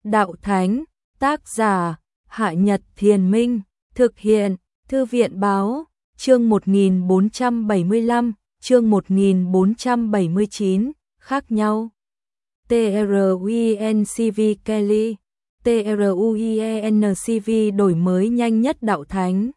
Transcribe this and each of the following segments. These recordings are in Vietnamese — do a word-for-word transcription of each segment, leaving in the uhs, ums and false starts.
Đạo Thánh, tác giả, Hạ Nhật Thiền Minh, thực hiện, Thư viện Báo, chương một nghìn bốn trăm bảy mươi lăm, chương một nghìn bốn trăm bảy mươi chín, khác nhau. T R U I N C V Kelly, T R U I N C V đổi mới nhanh nhất Đạo Thánh.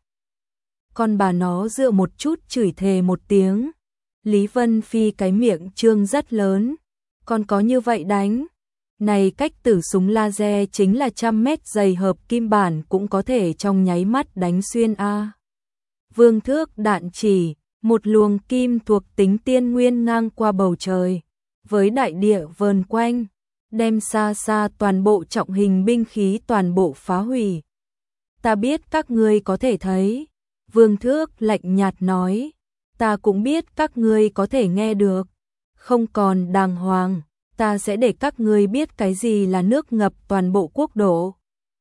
Con bà nó dựa một chút chửi thề một tiếng. Lý Vân Phi cái miệng trương rất lớn. Còn có như vậy đánh. Này cách tử súng laser chính là trăm mét dày hợp kim bản cũng có thể trong nháy mắt đánh xuyên a. Vương thước đạn chỉ, một luồng kim thuộc tính tiên nguyên ngang qua bầu trời, với đại địa vờn quanh, đem xa xa toàn bộ trọng hình binh khí toàn bộ phá hủy. Ta biết các ngươi có thể thấy, Vương thước lạnh nhạt nói, ta cũng biết các ngươi có thể nghe được, không còn đàng hoàng. Ta sẽ để các ngươi biết cái gì là nước ngập toàn bộ quốc độ.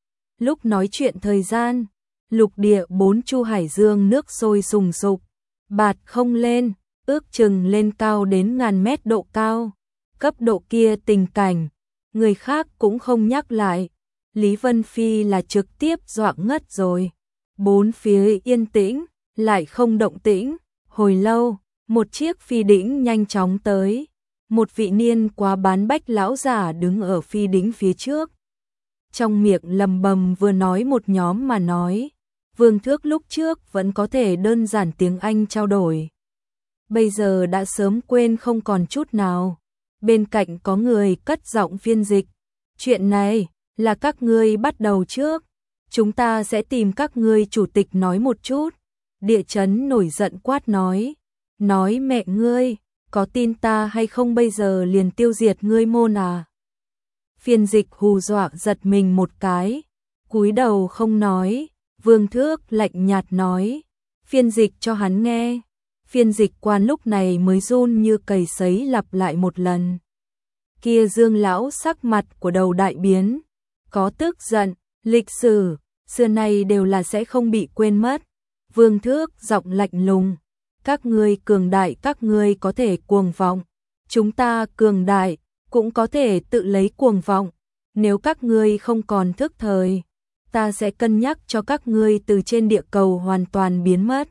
Lúc nói chuyện thời gian, lục địa bốn chu hải dương nước sôi sùng sục, bạt không lên, ước chừng lên cao đến ngàn mét độ cao. Cấp độ kia tình cảnh, người khác cũng không nhắc lại. Lý Vân Phi là trực tiếp dọa ngất rồi. Bốn phía yên tĩnh, lại không động tĩnh. Hồi lâu, một chiếc phi đĩnh nhanh chóng tới. Một vị niên quá bán bách lão giả đứng ở phi đĩnh phía trước. Trong miệng lầm bầm vừa nói một nhóm mà nói. Vương thước lúc trước vẫn có thể đơn giản tiếng Anh trao đổi. Bây giờ đã sớm quên không còn chút nào. Bên cạnh có người cất giọng phiên dịch. Chuyện này là các ngươi bắt đầu trước. Chúng ta sẽ tìm các ngươi chủ tịch nói một chút. Địa chấn nổi giận quát nói. Nói mẹ ngươi. Có tin ta hay không bây giờ liền tiêu diệt ngươi môn à? Phiên dịch hù dọa giật mình một cái, cúi đầu không nói. Vương thước lạnh nhạt nói, phiên dịch cho hắn nghe. Phiên dịch quan lúc này mới run như cầy sấy lặp lại một lần. Kia Dương lão sắc mặt của đầu đại biến, có tức giận, lịch sử xưa nay đều là sẽ không bị quên mất. Vương thước giọng lạnh lùng. Các ngươi cường đại các ngươi có thể cuồng vọng, chúng ta cường đại cũng có thể tự lấy cuồng vọng, nếu các ngươi không còn thức thời, ta sẽ cân nhắc cho các ngươi từ trên địa cầu hoàn toàn biến mất.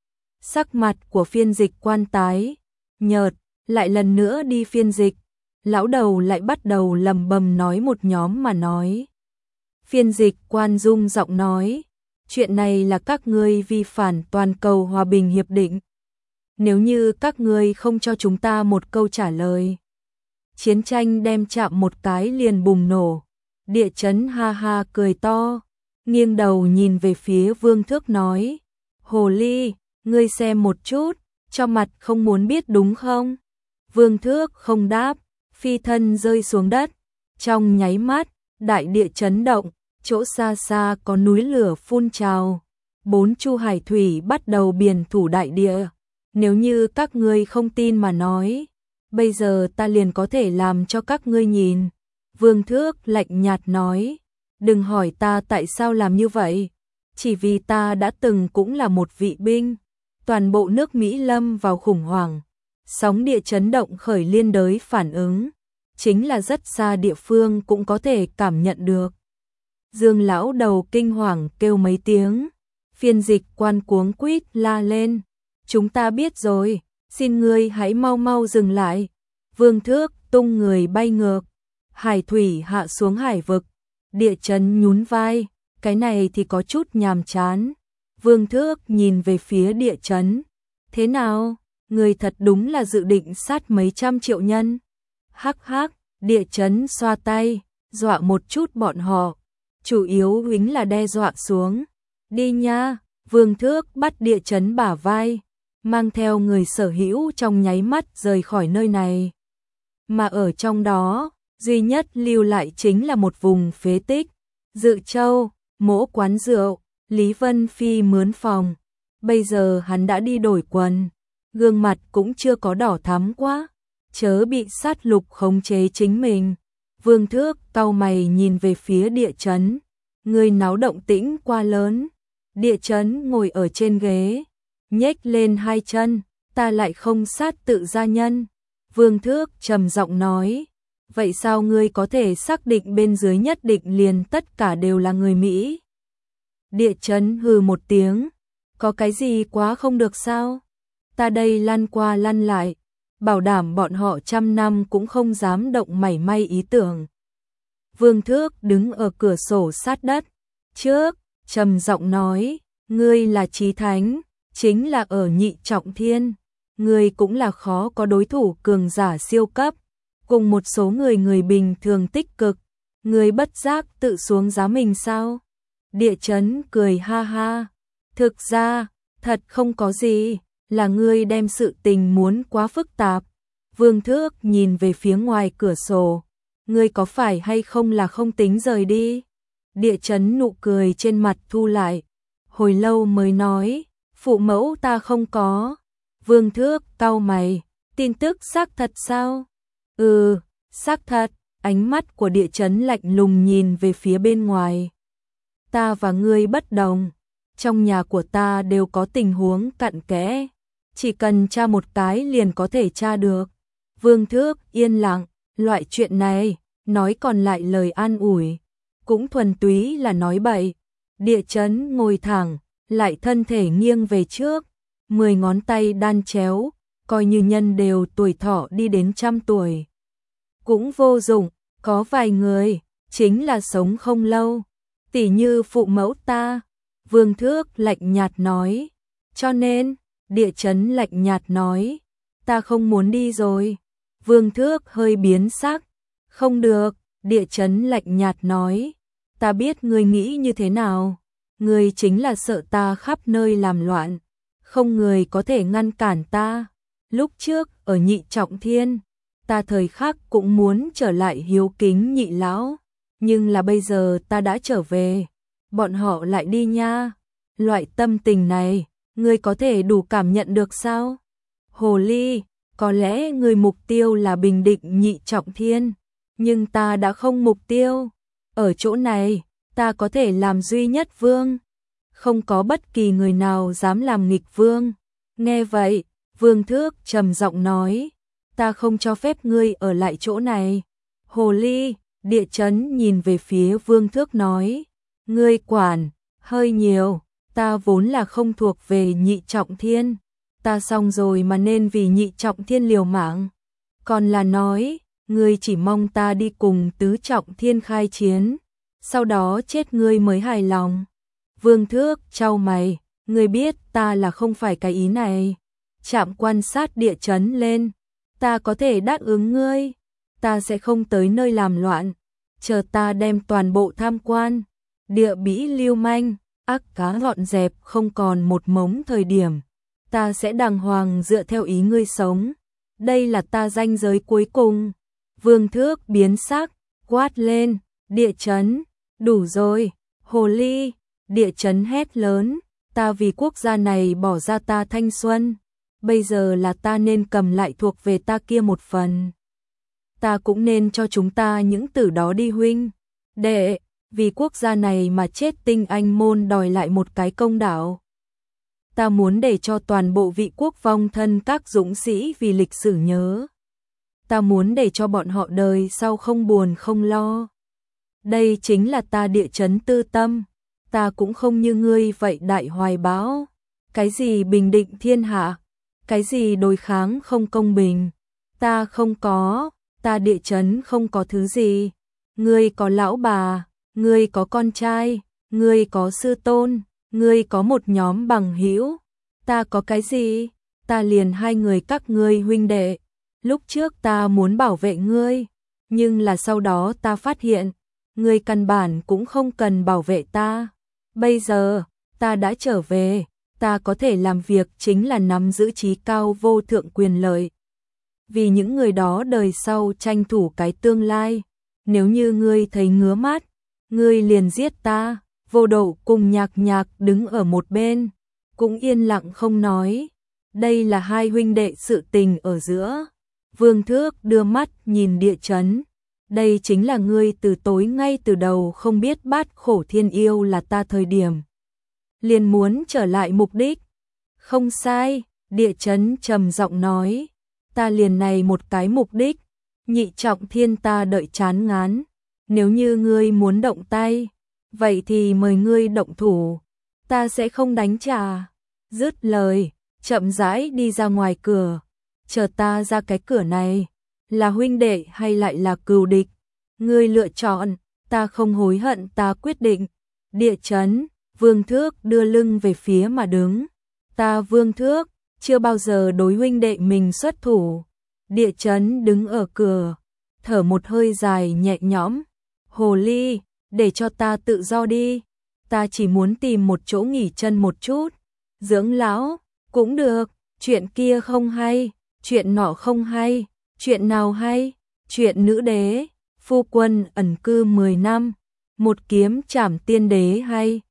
Sắc mặt của phiên dịch quan tái, nhợt, lại lần nữa đi phiên dịch, lão đầu lại bắt đầu lầm bầm nói một nhóm mà nói. Phiên dịch quan rung giọng nói, chuyện này là các ngươi vi phản toàn cầu hòa bình hiệp định. Nếu như các ngươi không cho chúng ta một câu trả lời, chiến tranh đem chạm một cái liền bùng nổ. Địa chấn ha ha cười to, nghiêng đầu nhìn về phía Vương thước nói, hồ ly, ngươi xem một chút, cho mặt không muốn biết đúng không? Vương thước không đáp, phi thân rơi xuống đất, trong nháy mắt, đại địa chấn động, chỗ xa xa có núi lửa phun trào, bốn chu hải thủy bắt đầu biển thủ đại địa. Nếu như các ngươi không tin mà nói, bây giờ ta liền có thể làm cho các ngươi nhìn. Vương thước lạnh nhạt nói, đừng hỏi ta tại sao làm như vậy, chỉ vì ta đã từng cũng là một vị binh. Toàn bộ nước Mỹ lâm vào khủng hoảng, sóng địa chấn động khởi liên đới phản ứng, chính là rất xa địa phương cũng có thể cảm nhận được. Dương lão đầu kinh hoàng kêu mấy tiếng, phiên dịch quan cuống quýt la lên. Chúng ta biết rồi, xin ngươi hãy mau mau dừng lại. Vương thước tung người bay ngược, hải thủy hạ xuống hải vực, địa chấn nhún vai, cái này thì có chút nhàm chán. Vương thước nhìn về phía địa chấn, thế nào, người thật đúng là dự định sát mấy trăm triệu nhân. Hắc hắc, địa chấn xoa tay, dọa một chút bọn họ, chủ yếu huính là đe dọa xuống. Đi nha, Vương thước bắt địa chấn bả vai, mang theo người sở hữu trong nháy mắt rời khỏi nơi này. Mà ở trong đó, duy nhất lưu lại chính là một vùng phế tích. Dự Châu, mỗ quán rượu, Lý Vân Phi mướn phòng. Bây giờ hắn đã đi đổi quần, gương mặt cũng chưa có đỏ thắm quá, chớ bị sát lục khống chế chính mình. Vương thước cau mày nhìn về phía địa chấn, người náo động tĩnh quá lớn. Địa chấn ngồi ở trên ghế, nhếch lên hai chân, ta lại không sát tự gia nhân. Vương thước trầm giọng nói, Vậy sao ngươi có thể xác định bên dưới nhất định liền tất cả đều là người Mỹ? Địa chấn hừ một tiếng, có cái gì quá không được sao? Ta đây lăn qua lăn lại, bảo đảm bọn họ trăm năm cũng không dám động mảy may ý tưởng. Vương Thước đứng ở cửa sổ sát đất trước, trầm giọng nói, ngươi là chí thánh, chính là ở nhị trọng thiên, ngươi cũng là khó có đối thủ cường giả siêu cấp, cùng một số người người bình thường tích cực, ngươi bất giác tự xuống giá mình sao? Địa chấn cười ha ha, thực ra, thật không có gì, là ngươi đem sự tình muốn quá phức tạp. Vương Thước nhìn về phía ngoài cửa sổ, ngươi có phải hay không là không tính rời đi? Địa chấn nụ cười trên mặt thu lại, hồi lâu mới nói, phụ mẫu ta không có. Vương Thước cau mày, tin tức xác thật sao? Ừ, xác thật. Ánh mắt của địa chấn lạnh lùng nhìn về phía bên ngoài. Ta và ngươi bất đồng, trong nhà của ta đều có tình huống cặn kẽ, chỉ cần tra một cái liền có thể tra được. Vương Thước yên lặng, loại chuyện này, nói còn lại lời an ủi, cũng thuần túy là nói bậy. Địa chấn ngồi thẳng, lại thân thể nghiêng về trước, mười ngón tay đan chéo, coi như nhân đều tuổi thọ đi đến trăm tuổi. Cũng vô dụng, có vài người, chính là sống không lâu, tỉ như phụ mẫu ta. Vương Thước lạnh nhạt nói, cho nên, địa chấn lạnh nhạt nói, ta không muốn đi rồi. Vương Thước hơi biến sắc, không được, địa chấn lạnh nhạt nói, ta biết ngươi nghĩ như thế nào, ngươi chính là sợ ta khắp nơi làm loạn, không người có thể ngăn cản ta. Lúc trước, ở nhị trọng thiên, ta thời khắc cũng muốn trở lại hiếu kính nhị lão, nhưng là bây giờ ta đã trở về, bọn họ lại đi nha. Loại tâm tình này, ngươi có thể đủ cảm nhận được sao? Hồ ly, có lẽ ngươi mục tiêu là bình định nhị trọng thiên, nhưng ta đã không mục tiêu. Ở chỗ này, ta có thể làm duy nhất vương, không có bất kỳ người nào dám làm nghịch vương. Nghe vậy, Vương Thước trầm giọng nói, ta không cho phép ngươi ở lại chỗ này. Hồ ly, địa chấn nhìn về phía Vương Thước nói, ngươi quản hơi nhiều, ta vốn là không thuộc về nhị trọng thiên, ta xong rồi mà nên vì nhị trọng thiên liều mạng. Còn là nói, ngươi chỉ mong ta đi cùng tứ trọng thiên khai chiến, sau đó chết ngươi mới hài lòng. Vương Thước chau mày, ngươi biết ta là không phải cái ý này. Trạm quan sát địa chấn lên, ta có thể đáp ứng ngươi, ta sẽ không tới nơi làm loạn, chờ ta đem toàn bộ tham quan, địa bĩ lưu manh, ác cá gọn dẹp không còn một mống thời điểm, ta sẽ đàng hoàng dựa theo ý ngươi sống, đây là ta ranh giới cuối cùng. Vương Thước biến sắc, quát lên, địa chấn, đủ rồi, hồ ly. Địa chấn hét lớn, ta vì quốc gia này bỏ ra ta thanh xuân, bây giờ là ta nên cầm lại thuộc về ta kia một phần. Ta cũng nên cho chúng ta những tử đó đi huynh, đệ, vì quốc gia này mà chết tinh anh môn đòi lại một cái công đạo. Ta muốn để cho toàn bộ vị quốc vong thân các dũng sĩ vì lịch sử nhớ. Ta muốn để cho bọn họ đời sau không buồn không lo. Đây chính là ta địa chấn tư tâm. Ta cũng không như ngươi vậy đại hoài bão, cái gì bình định thiên hạ, cái gì đối kháng không công bình, ta không có, ta địa chấn không có thứ gì, ngươi có lão bà, ngươi có con trai, ngươi có sư tôn, ngươi có một nhóm bằng hữu, ta có cái gì, ta liền hai người các ngươi huynh đệ, lúc trước ta muốn bảo vệ ngươi, nhưng là sau đó ta phát hiện, ngươi căn bản cũng không cần bảo vệ ta. Bây giờ, ta đã trở về, ta có thể làm việc chính là nắm giữ trí cao vô thượng quyền lợi. Vì những người đó đời sau tranh thủ cái tương lai, nếu như ngươi thấy ngứa mắt, ngươi liền giết ta. Vô Độ cùng Nhạc Nhạc đứng ở một bên, cũng yên lặng không nói. Đây là hai huynh đệ sự tình ở giữa. Vương Thước đưa mắt nhìn địa chấn. Đây chính là ngươi từ tối ngay từ đầu không biết bát khổ thiên yêu là ta thời điểm. Liền muốn trở lại mục đích. Không sai, địa chấn trầm giọng nói. Ta liền này một cái mục đích, Nhị Trọng Thiên ta đợi chán ngán, nếu như ngươi muốn động tay, vậy thì mời ngươi động thủ, ta sẽ không đánh trả. Dứt lời, chậm rãi đi ra ngoài cửa, chờ ta ra cái cửa này, là huynh đệ hay lại là cừu địch, ngươi lựa chọn, ta không hối hận, ta quyết định. Địa chấn, Vương Thước đưa lưng về phía mà đứng, ta Vương Thước chưa bao giờ đối huynh đệ mình xuất thủ. Địa chấn đứng ở cửa, thở một hơi dài nhẹ nhõm, hồ ly, để cho ta tự do đi, ta chỉ muốn tìm một chỗ nghỉ chân một chút, dưỡng lão, cũng được, chuyện kia không hay, chuyện nọ không hay, chuyện nào hay, chuyện nữ đế, phu quân ẩn cư mười năm, một kiếm trảm tiên đế hay.